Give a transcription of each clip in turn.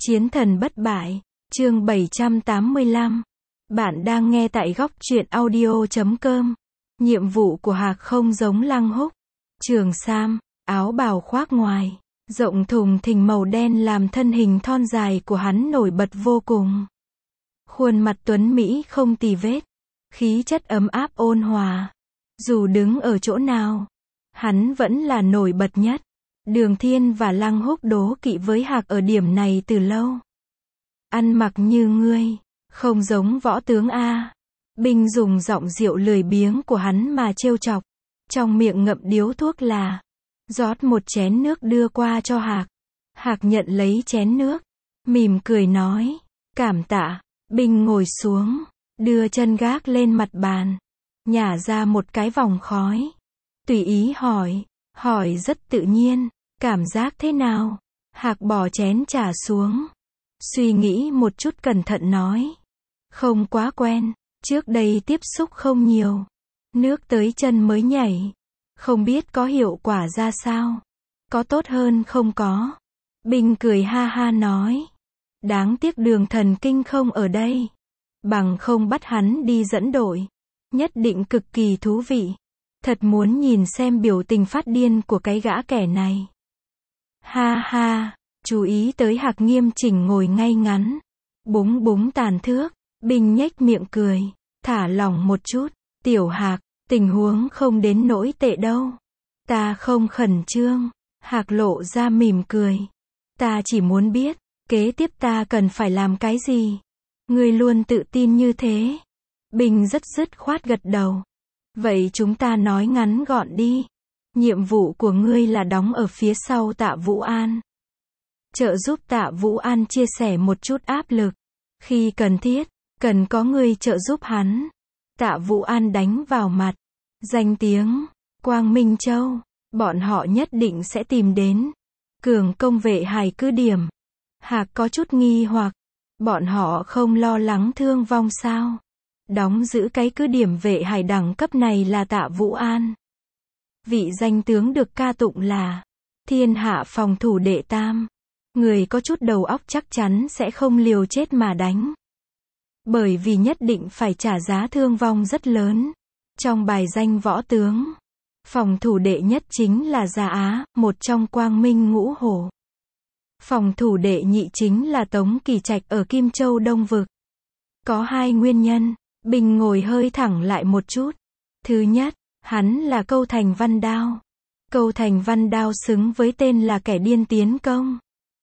Chiến thần bất bại, chương 785. Bạn đang nghe tại góc truyện audio.com. Nhiệm vụ của Hạc không giống Lăng Húc. Trường sam, áo bào khoác ngoài, rộng thùng thình màu đen làm thân hình thon dài của hắn nổi bật vô cùng. Khuôn mặt tuấn Mỹ không tì vết, khí chất ấm áp ôn hòa. Dù đứng ở chỗ nào, hắn vẫn là nổi bật nhất. Đường Thiên và Lăng Húc đố kỵ với Hạc ở điểm này từ lâu. Ăn mặc như ngươi, không giống võ tướng a. Binh dùng giọng rượu lười biếng của hắn mà trêu chọc, trong miệng ngậm điếu thuốc là, rót một chén nước đưa qua cho Hạc. Hạc nhận lấy chén nước, mỉm cười nói, cảm tạ. Binh ngồi xuống, đưa chân gác lên mặt bàn, nhả ra một cái vòng khói, tùy ý hỏi rất tự nhiên, cảm giác thế nào? Hạc bỏ chén trà xuống, suy nghĩ một chút cẩn thận nói, không quá quen, trước đây tiếp xúc không nhiều, nước tới chân mới nhảy, không biết có hiệu quả ra sao, có tốt hơn không có. Binh cười ha ha nói, đáng tiếc Đường thần kinh không ở đây, bằng không bắt hắn đi dẫn đội, nhất định cực kỳ thú vị. Thật muốn nhìn xem biểu tình phát điên của cái gã kẻ này. Ha ha, chú ý tới Hạc nghiêm chỉnh ngồi ngay ngắn, búng búng tàn thước. Binh nhếch miệng cười, thả lỏng một chút, tiểu Hạc, tình huống không đến nỗi tệ đâu. Ta không khẩn trương. Hạc lộ ra mỉm cười. Ta chỉ muốn biết, kế tiếp ta cần phải làm cái gì. Ngươi luôn tự tin như thế. Binh rất dứt khoát gật đầu. Vậy chúng ta nói ngắn gọn đi. Nhiệm vụ của ngươi là đóng ở phía sau Tạ Vũ An. Trợ giúp Tạ Vũ An chia sẻ một chút áp lực. Khi cần thiết, cần có người trợ giúp hắn. Tạ Vũ An đánh vào mặt. Danh tiếng, Quang Minh Châu, bọn họ nhất định sẽ tìm đến. Cường công vệ Hải cứ điểm. Hạc có chút nghi hoặc, bọn họ không lo lắng thương vong sao? Đóng giữ cái cứ điểm vệ hải đẳng cấp này là Tạ Vũ An. Vị danh tướng được ca tụng là thiên hạ phòng thủ đệ tam. Người có chút đầu óc chắc chắn sẽ không liều chết mà đánh. Bởi vì nhất định phải trả giá thương vong rất lớn. Trong bài danh võ tướng, phòng thủ đệ nhất chính là Gia Á, một trong Quang Minh Ngũ Hổ. Phòng thủ đệ nhị chính là Tống Kỳ Trạch ở Kim Châu Đông Vực. Có hai nguyên nhân. Bình ngồi hơi thẳng lại một chút. Thứ nhất, hắn là Câu Thành Văn Đao. Câu Thành Văn Đao xứng với tên là kẻ điên tiến công.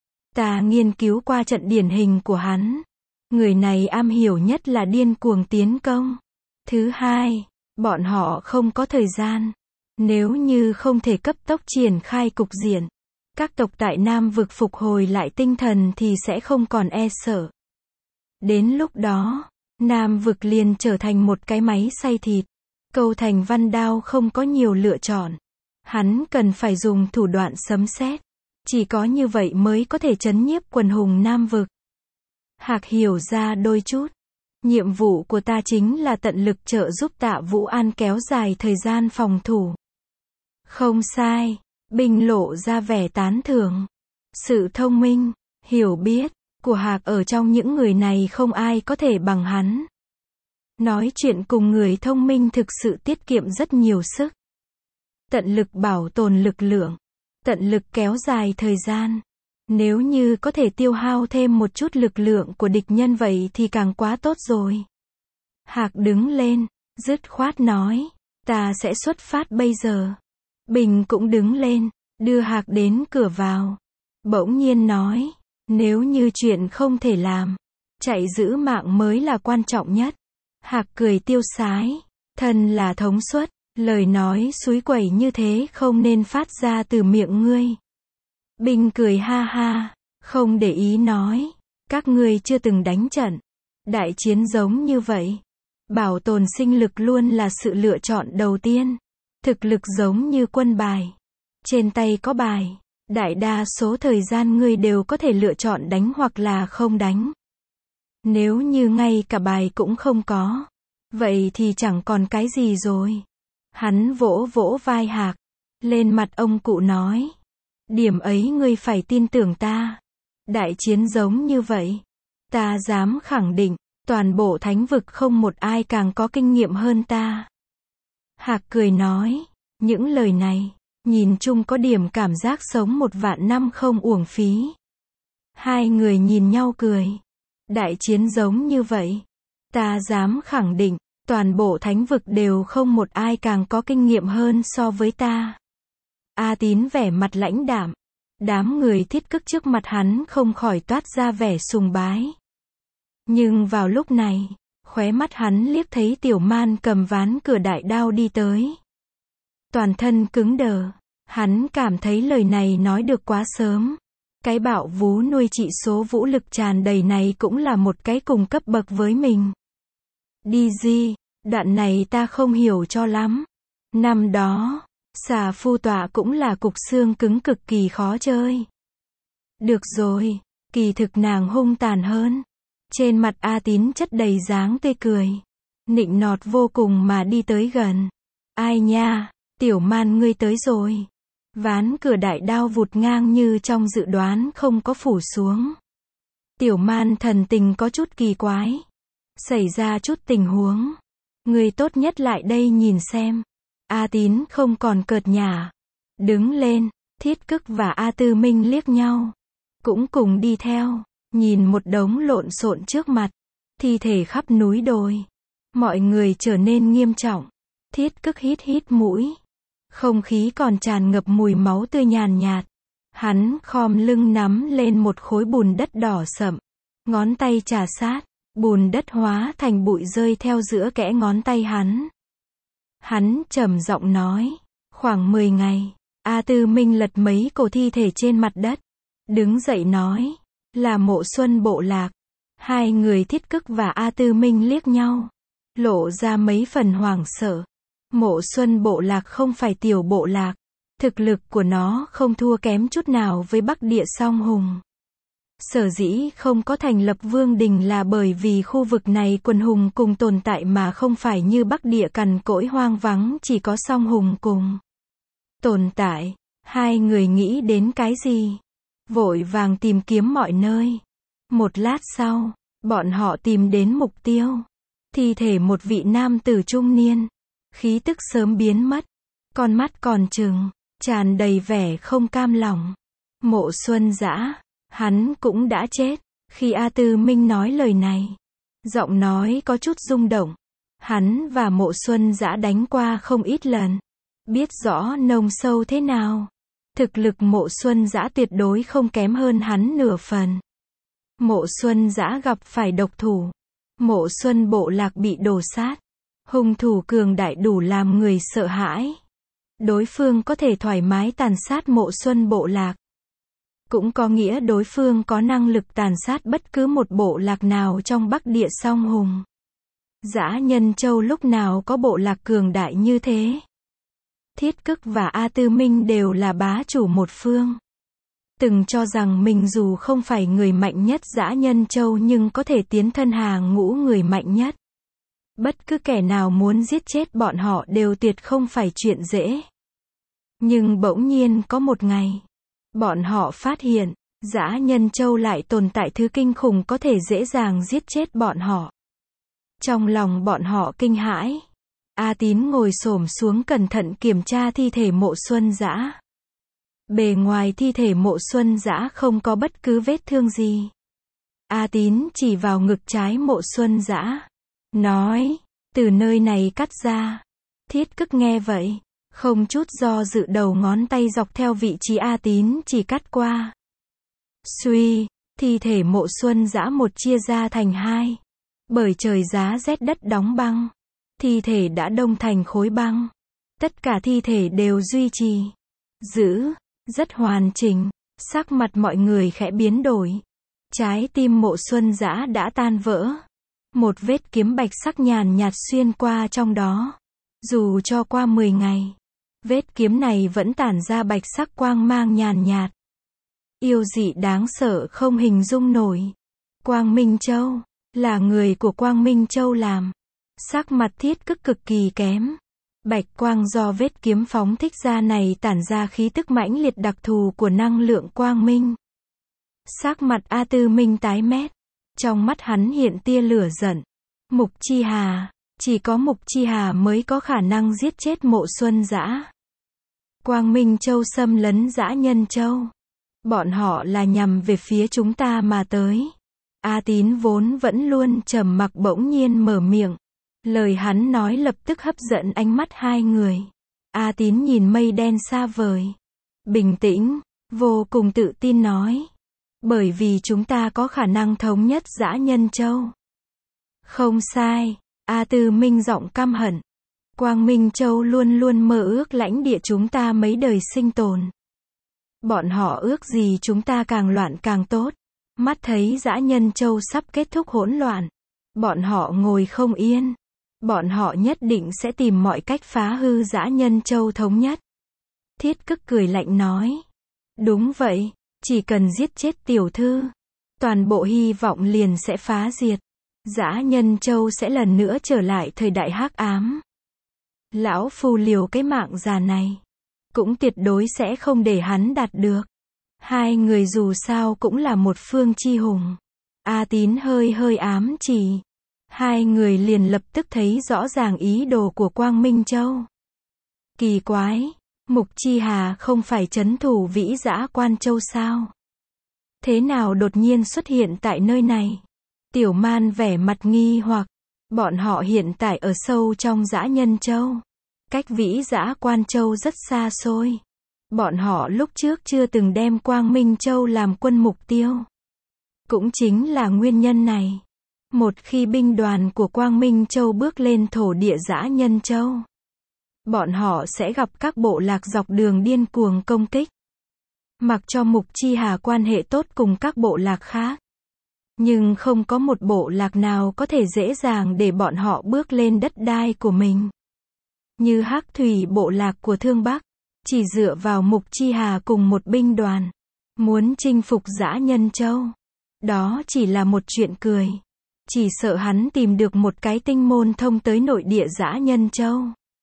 Ta nghiên cứu qua trận điển hình của hắn. Người này am hiểu nhất là điên cuồng tiến công. Thứ hai, bọn họ không có thời gian. Nếu như không thể cấp tốc triển khai cục diện, các tộc tại Nam Vực phục hồi lại tinh thần thì sẽ không còn e sợ. Đến lúc đó, Nam Vực liền trở thành một cái máy xay thịt. Câu Thành Văn Đao không có nhiều lựa chọn. Hắn cần phải dùng thủ đoạn sấm sét. Chỉ có như vậy mới có thể trấn nhiếp quần hùng Nam Vực. Hạc hiểu ra đôi chút. Nhiệm vụ của ta chính là tận lực trợ giúp Tạ Vũ An kéo dài thời gian phòng thủ. Không sai. Binh lộ ra vẻ tán thưởng. Sự thông minh, hiểu biết của Hạc ở trong những người này không ai có thể bằng hắn. Nói chuyện cùng người thông minh thực sự tiết kiệm rất nhiều sức. Tận lực bảo tồn lực lượng, tận lực kéo dài thời gian. Nếu như có thể tiêu hao thêm một chút lực lượng của địch nhân vậy thì càng quá tốt rồi. Hạc đứng lên, dứt khoát nói, ta sẽ xuất phát bây giờ. Bình cũng đứng lên, đưa Hạc đến cửa vào. Bỗng nhiên nói, nếu như chuyện không thể làm, chạy giữ mạng mới là quan trọng nhất. Hạc cười tiêu sái, thân là thống suất, lời nói xúi quẩy như thế không nên phát ra từ miệng ngươi. Binh cười ha ha, không để ý nói, các ngươi chưa từng đánh trận, đại chiến giống như vậy. Bảo tồn sinh lực luôn là sự lựa chọn đầu tiên. Thực lực giống như quân bài. Trên tay có bài, đại đa số thời gian ngươi đều có thể lựa chọn đánh hoặc là không đánh. Nếu như ngay cả bài cũng không có, vậy thì chẳng còn cái gì rồi. Hắn vỗ vỗ vai Hạc, lên mặt ông cụ nói, điểm ấy ngươi phải tin tưởng ta. Đại chiến giống như vậy. Ta dám khẳng định, toàn bộ thánh vực không một ai càng có kinh nghiệm hơn ta. Hạc cười nói, những lời này, nhìn chung có điểm cảm giác sống 1.000 năm không uổng phí. Hai người nhìn nhau cười. Đại chiến giống như vậy. Ta dám khẳng định, toàn bộ thánh vực đều không một ai càng có kinh nghiệm hơn so với ta. A Tín vẻ mặt lãnh đạm. Đám người Thiết Cức trước mặt hắn không khỏi toát ra vẻ sùng bái. Nhưng vào lúc này, khóe mắt hắn liếc thấy Tiểu Man cầm ván cửa đại đao đi tới. Toàn thân cứng đờ, hắn cảm thấy lời này nói được quá sớm. Cái bạo vú nuôi trị số vũ lực tràn đầy này cũng là một cái cùng cấp bậc với mình. Đi gì, đoạn này ta không hiểu cho lắm. Năm đó, xà phu tọa cũng là cục xương cứng cực kỳ khó chơi. Được rồi, kỳ thực nàng hung tàn hơn. Trên mặt A Tín chất đầy dáng tươi cười. Nịnh nọt vô cùng mà đi tới gần. Ai nha, Tiểu Man ngươi tới rồi. Ván cửa đại đao vụt ngang như trong dự đoán không có phủ xuống. Tiểu Man thần tình có chút kỳ quái. Xảy ra chút tình huống. Ngươi tốt nhất lại đây nhìn xem. A Tín không còn cợt nhả. Đứng lên, Thiết Cức và A Tư Minh liếc nhau. Cũng cùng đi theo. Nhìn một đống lộn xộn trước mặt. Thi thể khắp núi đồi. Mọi người trở nên nghiêm trọng. Thiết Cức hít hít mũi. Không khí còn tràn ngập mùi máu tươi nhàn nhạt. Hắn khom lưng nắm lên một khối bùn đất đỏ sậm. Ngón tay chà sát. Bùn đất hóa thành bụi rơi theo giữa kẽ ngón tay hắn. Hắn trầm giọng nói. Khoảng 10 ngày. A Tư Minh lật mấy cổ thi thể trên mặt đất. Đứng dậy nói. Là Mộ Xuân bộ lạc. Hai người Thiết Cức và A Tư Minh liếc nhau. Lộ ra mấy phần hoảng sợ. Mộ Xuân bộ lạc không phải tiểu bộ lạc. Thực lực của nó không thua kém chút nào với Bắc Địa Song Hùng. Sở dĩ không có thành lập vương đình là bởi vì khu vực này quần hùng cùng tồn tại mà không phải như Bắc Địa cằn cỗi hoang vắng chỉ có Song Hùng cùng tồn tại. Hai người nghĩ đến cái gì? Vội vàng tìm kiếm mọi nơi. Một lát sau, bọn họ tìm đến mục tiêu. Thi thể một vị nam tử trung niên. Khí tức sớm biến mất. Con mắt còn trừng, tràn đầy vẻ không cam lòng. Mộ Xuân Dã, hắn cũng đã chết. Khi A Tư Minh nói lời này, giọng nói có chút rung động. Hắn và Mộ Xuân Dã đánh qua không ít lần. Biết rõ nông sâu thế nào. Thực lực Mộ Xuân Dã tuyệt đối không kém hơn hắn nửa phần. Mộ Xuân Dã gặp phải độc thủ. Mộ Xuân bộ lạc bị đổ sát. Hung thủ cường đại đủ làm người sợ hãi. Đối phương có thể thoải mái tàn sát Mộ Xuân bộ lạc. Cũng có nghĩa đối phương có năng lực tàn sát bất cứ một bộ lạc nào trong Bắc Địa Song Hùng. Dã Nhân Châu lúc nào có bộ lạc cường đại như thế. Thiết Cức và A Tư Minh đều là bá chủ một phương. Từng cho rằng mình dù không phải người mạnh nhất Dã Nhân Châu nhưng có thể tiến thân hàng ngũ người mạnh nhất. Bất cứ kẻ nào muốn giết chết bọn họ đều tuyệt không phải chuyện dễ. Nhưng bỗng nhiên có một ngày, bọn họ phát hiện, Dã Nhân Châu lại tồn tại thứ kinh khủng có thể dễ dàng giết chết bọn họ. Trong lòng bọn họ kinh hãi. A Tín ngồi xổm xuống cẩn thận kiểm tra thi thể Mộ Xuân Dã. Bề ngoài thi thể Mộ Xuân Dã không có bất cứ vết thương gì. A Tín chỉ vào ngực trái Mộ Xuân Dã. Nói, từ nơi này cắt ra. Thiết Cức nghe vậy, không chút do dự đầu ngón tay dọc theo vị trí A Tín chỉ cắt qua. Suy, thi thể Mộ Xuân Dã một chia ra thành hai. Bởi trời giá rét đất đóng băng. Thi thể đã đông thành khối băng. Tất cả thi thể đều duy trì. Giữ, rất hoàn chỉnh. Sắc mặt mọi người khẽ biến đổi. Trái tim Mộ Xuân Dã đã tan vỡ. Một vết kiếm bạch sắc nhàn nhạt xuyên qua trong đó. Dù cho qua 10 ngày, vết kiếm này vẫn tản ra bạch sắc quang mang nhàn nhạt. Yêu dị đáng sợ không hình dung nổi. Quang Minh Châu, là người của Quang Minh Châu làm. Sắc mặt Thiết Cức cực kỳ kém. Bạch quang do vết kiếm phóng thích ra này tản ra khí tức mãnh liệt đặc thù của năng lượng quang minh. Sắc mặt A Tư Minh tái mét. Trong mắt hắn hiện tia lửa giận. Mục Chi Hà. Chỉ có Mục Chi Hà mới có khả năng giết chết Mộ Xuân Dã. Quang Minh Châu xâm lấn Dã Nhân Châu. Bọn họ là nhằm về phía chúng ta mà tới. A Tín vốn vẫn luôn trầm mặc bỗng nhiên mở miệng. Lời hắn nói lập tức hấp dẫn ánh mắt hai người. A Tín nhìn mây đen xa vời. Bình tĩnh, vô cùng tự tin nói. Bởi vì chúng ta có khả năng thống nhất Dã Nhân Châu. Không sai, A Tư Minh giọng căm hận. Quang Minh Châu luôn luôn mơ ước lãnh địa chúng ta mấy đời sinh tồn. Bọn họ ước gì chúng ta càng loạn càng tốt. Mắt thấy Dã Nhân Châu sắp kết thúc hỗn loạn. Bọn họ ngồi không yên. Bọn họ nhất định sẽ tìm mọi cách phá hư Dã Nhân Châu thống nhất. Thiết Cức cười lạnh nói. Đúng vậy, chỉ cần giết chết tiểu thư. Toàn bộ hy vọng liền sẽ phá diệt. Dã Nhân Châu sẽ lần nữa trở lại thời đại hắc ám. Lão phu liều cái mạng già này. Cũng tuyệt đối sẽ không để hắn đạt được. Hai người dù sao cũng là một phương chi hùng. A Tín hơi ám chỉ. Hai người liền lập tức thấy rõ ràng ý đồ của Quang Minh Châu. Kỳ quái, Mục Chi Hà không phải trấn thủ Vĩ Dã Quan Châu sao? Thế nào đột nhiên xuất hiện tại nơi này? Tiểu Man vẻ mặt nghi hoặc. Bọn họ hiện tại ở sâu trong Dã Nhân Châu. Cách Vĩ Dã Quan Châu rất xa xôi. Bọn họ lúc trước chưa từng đem Quang Minh Châu làm quân mục tiêu. Cũng chính là nguyên nhân này. Một khi binh đoàn của Quang Minh Châu bước lên thổ địa Dã Nhân Châu, bọn họ sẽ gặp các bộ lạc dọc đường điên cuồng công kích. Mặc cho Mục Chi Hà quan hệ tốt cùng các bộ lạc khác, nhưng không có một bộ lạc nào có thể dễ dàng để bọn họ bước lên đất đai của mình. Như Hắc Thủy bộ lạc của Thương Bắc, chỉ dựa vào Mục Chi Hà cùng một binh đoàn, muốn chinh phục Dã Nhân Châu, đó chỉ là một chuyện cười. Chỉ sợ hắn tìm được một cái tinh môn thông tới nội địa Dã Nhân Châu.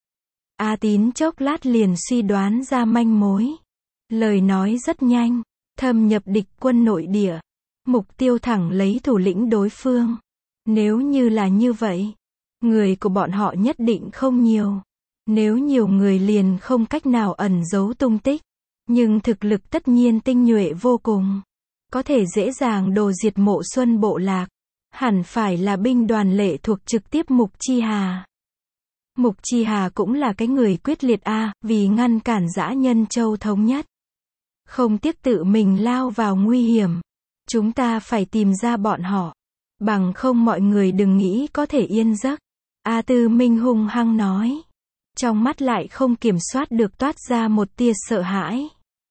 A Tín chốc lát liền suy đoán ra manh mối. Lời nói rất nhanh. Thâm nhập địch quân nội địa. Mục tiêu thẳng lấy thủ lĩnh đối phương. Nếu như là như vậy, người của bọn họ nhất định không nhiều. Nếu nhiều người liền không cách nào ẩn giấu tung tích. Nhưng thực lực tất nhiên tinh nhuệ vô cùng. Có thể dễ dàng đồ diệt Mộ Xuân bộ lạc. Hẳn phải là binh đoàn lệ thuộc trực tiếp Mục Chi Hà. Mục Chi Hà cũng là cái người quyết liệt vì ngăn cản Dã Nhân Châu thống nhất. Không tiếc tự mình lao vào nguy hiểm. Chúng ta phải tìm ra bọn họ. Bằng không mọi người đừng nghĩ có thể yên giấc. A Tư Minh hung hăng nói. Trong mắt lại không kiểm soát được toát ra một tia sợ hãi.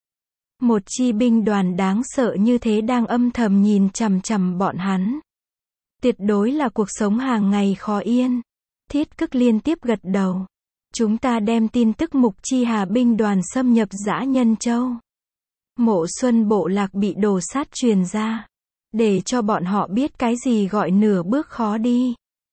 Một chi binh đoàn đáng sợ như thế đang âm thầm nhìn chằm chằm bọn hắn. Tuyệt đối là cuộc sống hàng ngày khó yên. Thiết Cức liên tiếp gật đầu. Chúng ta đem tin tức Mục Chi Hà binh đoàn xâm nhập Dã Nhân Châu. Mộ Xuân bộ lạc bị đổ sát truyền ra. Để cho bọn họ biết cái gì gọi nửa bước khó đi.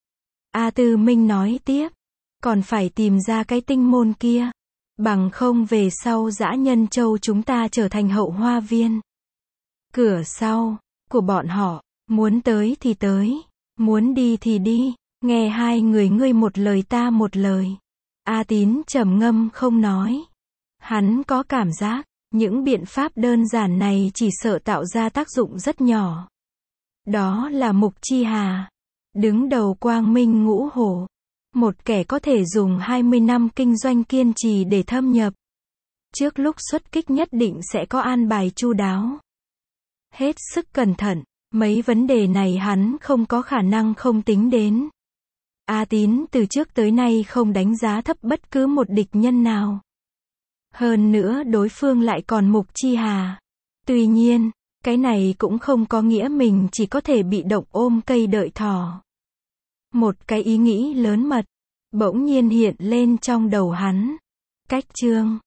A Tư Minh nói tiếp. Còn phải tìm ra cái tinh môn kia. Bằng không về sau Dã Nhân Châu chúng ta trở thành hậu hoa viên. Cửa sau của bọn họ. Muốn tới thì tới. Muốn đi thì đi. Nghe hai người ngươi một lời ta một lời. A Tín trầm ngâm không nói. Hắn có cảm giác. Những biện pháp đơn giản này chỉ sợ tạo ra tác dụng rất nhỏ. Đó là Mục Chi Hà. Đứng đầu Quang Minh Ngũ Hổ. Một kẻ có thể dùng 20 năm kinh doanh kiên trì để thâm nhập. Trước lúc xuất kích nhất định sẽ có an bài chu đáo. Hết sức cẩn thận. Mấy vấn đề này hắn không có khả năng không tính đến. A Tín từ trước tới nay không đánh giá thấp bất cứ một địch nhân nào. Hơn nữa đối phương lại còn Mục Chi Hà. Tuy nhiên, cái này cũng không có nghĩa mình chỉ có thể bị động ôm cây đợi thỏ. Một cái ý nghĩ lớn mật, bỗng nhiên hiện lên trong đầu hắn. Cách chương